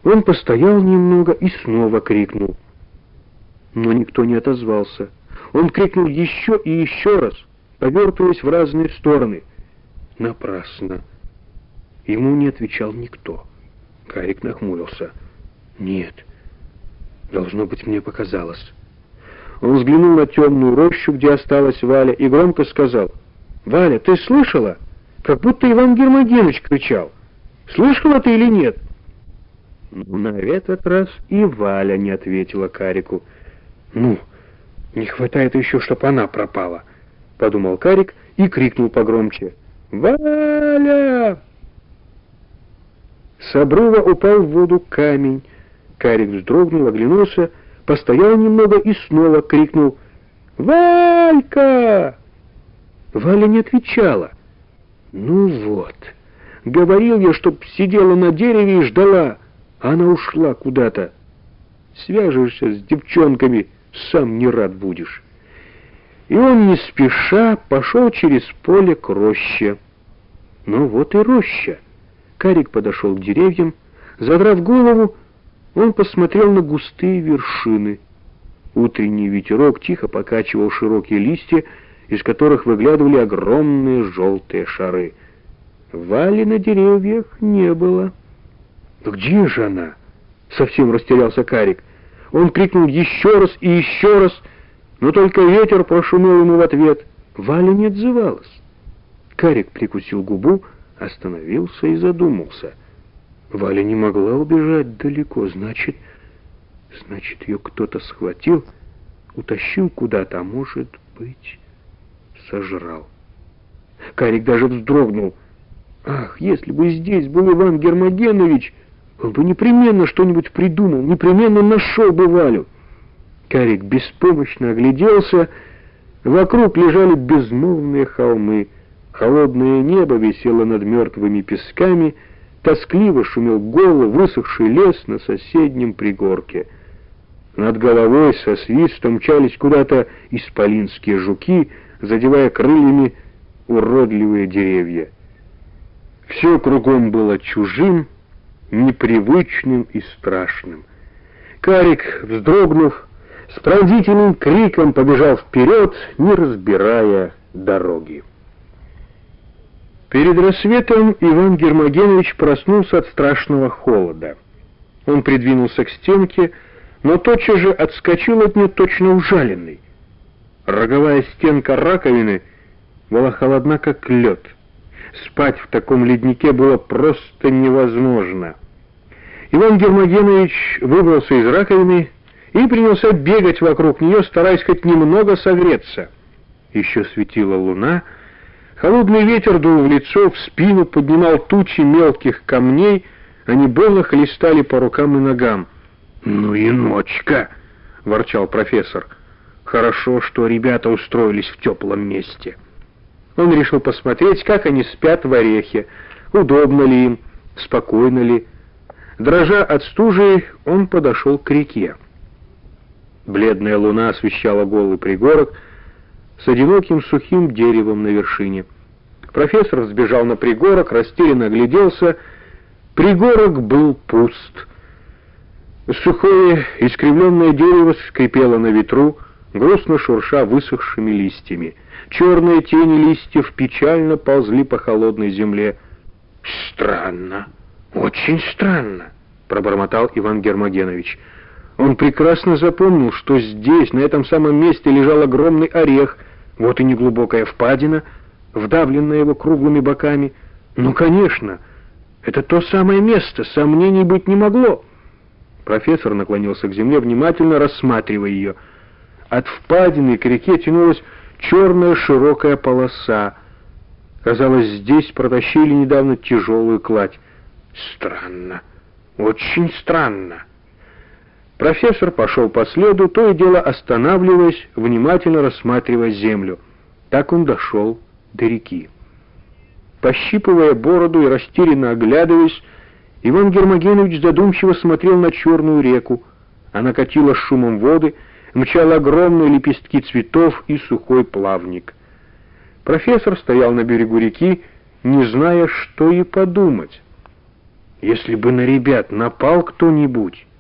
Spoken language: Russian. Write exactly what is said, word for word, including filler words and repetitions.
Он постоял немного и снова крикнул. Но никто не отозвался. Он крикнул еще и еще раз, повертываясь в разные стороны. Напрасно. Ему не отвечал никто. Карик нахмурился. Нет, должно быть, мне показалось. Он взглянул на темную рощу, где осталась Валя, и громко сказал: «Валя, ты слышала? Как будто Иван Гермогеныч кричал. Слышала ты или нет?» Ну, на этот раз и Валя не ответила Карику. «Ну, не хватает еще, чтоб она пропала», — подумал Карик и крикнул погромче: «Валя!» С обрыва упал в воду камень. Карик вздрогнул, оглянулся, постоял немного и снова крикнул: «Валька!» Валя не отвечала. «Ну вот, говорил я, чтоб сидела на дереве и ждала, а она ушла куда-то. Свяжешься с девчонками, сам не рад будешь». И он не спеша пошел через поле к роще. Ну вот и роща. Карик подошел к деревьям. Задрав голову, он посмотрел на густые вершины. Утренний ветерок тихо покачивал широкие листья, из которых выглядывали огромные желтые шары. Вали на деревьях не было. «Но где же она?» — совсем растерялся Карик. Он крикнул еще раз и еще раз, но только ветер прошумел ему в ответ. Валя не отзывалась. Карик прикусил губу, остановился и задумался. Валя не могла убежать далеко, значит, значит, ее кто-то схватил, утащил куда-то, а может быть, сожрал. Карик даже вздрогнул. Ах, если бы здесь был Иван Гермогенович, он бы непременно что-нибудь придумал, непременно нашел бы Валю. Карик беспомощно огляделся. Вокруг лежали безмолвные холмы. Холодное небо висело над мертвыми песками, тоскливо шумел голый высохший лес на соседнем пригорке. Над головой со свистом мчались куда-то исполинские жуки, задевая крыльями уродливые деревья. Все кругом было чужим, непривычным и страшным. Карик, вздрогнув, с пронзительным криком побежал вперед, не разбирая дороги. Перед рассветом Иван Гермогенович проснулся от страшного холода. Он придвинулся к стенке, но тотчас же отскочил от нее точно ужаленный. Роговая стенка раковины была холодна, как лед. Спать в таком леднике было просто невозможно. Иван Гермогенович выбрался из раковины и принялся бегать вокруг нее, стараясь хоть немного согреться. Еще светила луна. Холодный ветер дул в лицо, в спину, поднимал тучи мелких камней, они больно хлестали по рукам и ногам. «Ну и ночка!» — ворчал профессор. «Хорошо, что ребята устроились в теплом месте». Он решил посмотреть, как они спят в орехе, удобно ли им, спокойно ли. Дрожа от стужи, он подошел к реке. Бледная луна освещала голый пригорок с одиноким сухим деревом на вершине. Профессор взбежал на пригорок, растерянно огляделся. Пригорок был пуст. Сухое, искривленное дерево скрипело на ветру, грустно шурша высохшими листьями. Черные тени листьев печально ползли по холодной земле. «Странно, очень странно», — пробормотал Иван Гермогенович. Он прекрасно запомнил, что здесь, на этом самом месте, лежал огромный орех, вот и неглубокая впадина, вдавленная его круглыми боками. Ну, конечно, это то самое место, сомнений быть не могло. Профессор наклонился к земле, внимательно рассматривая ее. От впадины к реке тянулась черная широкая полоса. Казалось, здесь протащили недавно тяжелую кладь. Странно, очень странно. Профессор пошел по следу, то и дело останавливаясь, внимательно рассматривая землю. Так он дошел до реки. Пощипывая бороду и растерянно оглядываясь, Иван Гермогенович задумчиво смотрел на черную реку. Она катила шумом воды, мчала огромные лепестки цветов и сухой плавник. Профессор стоял на берегу реки, не зная, что и подумать. Если бы на ребят напал кто-нибудь...